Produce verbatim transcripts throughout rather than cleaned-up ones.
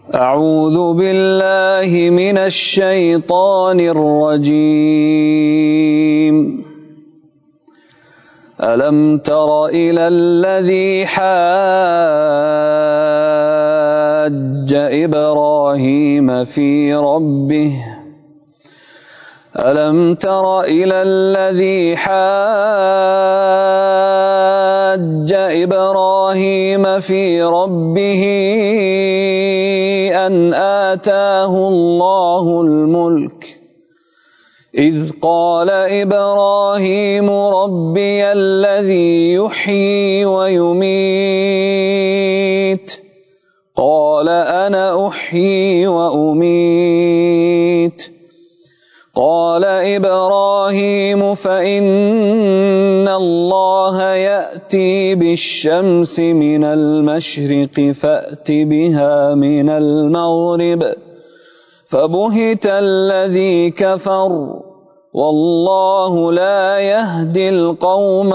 أعوذ بالله من الشيطان الرجيم. ألم تر إلى الذي حاج إبراهيم في ربه ألم تر إلى الذي حاج إبراهيم في ربه أن آتاه الله الملك إذ قال إبراهيم ربي الذي يحيي ويميت قال أنا أحيي وأميت قال إبراهيم فإن الله يأتي بالشمس من المشرق فأت بها من المغرب فبهت الذي كفر والله لا يهدي القوم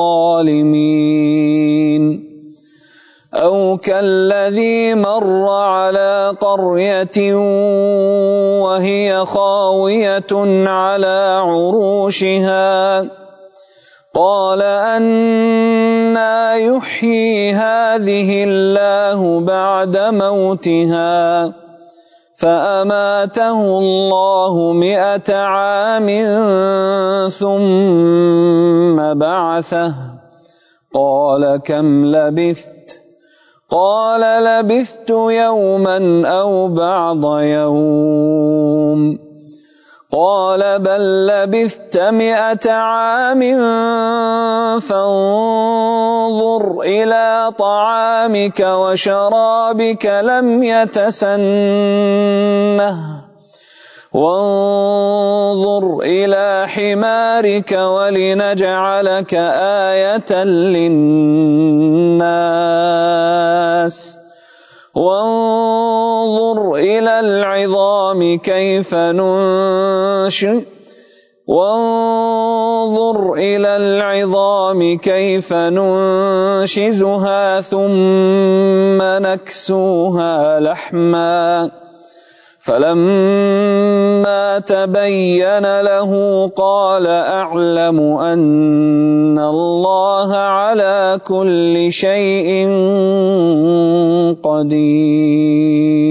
الظالمين. أو كالذي مر على قرية وهي خاوية على عروشها قال أنى يحيي هذه الله بعد موتها فأماته الله مئة عام ثم بعثه قال كم لبثت قال لبثت يوما أو بعض يوم قال بل لبثت مئة عام فانظر إلى طعامك وشرابك لم يتسنه وانظر إلى حمارك ولنجعلك آية للناس وانظر إلى العظام كيف ننشئ وانظر إلى العظام كيف ننشزها ثم نكسوها لحما فلما تبين له قال أعلم أن الله على كل شيء قدير.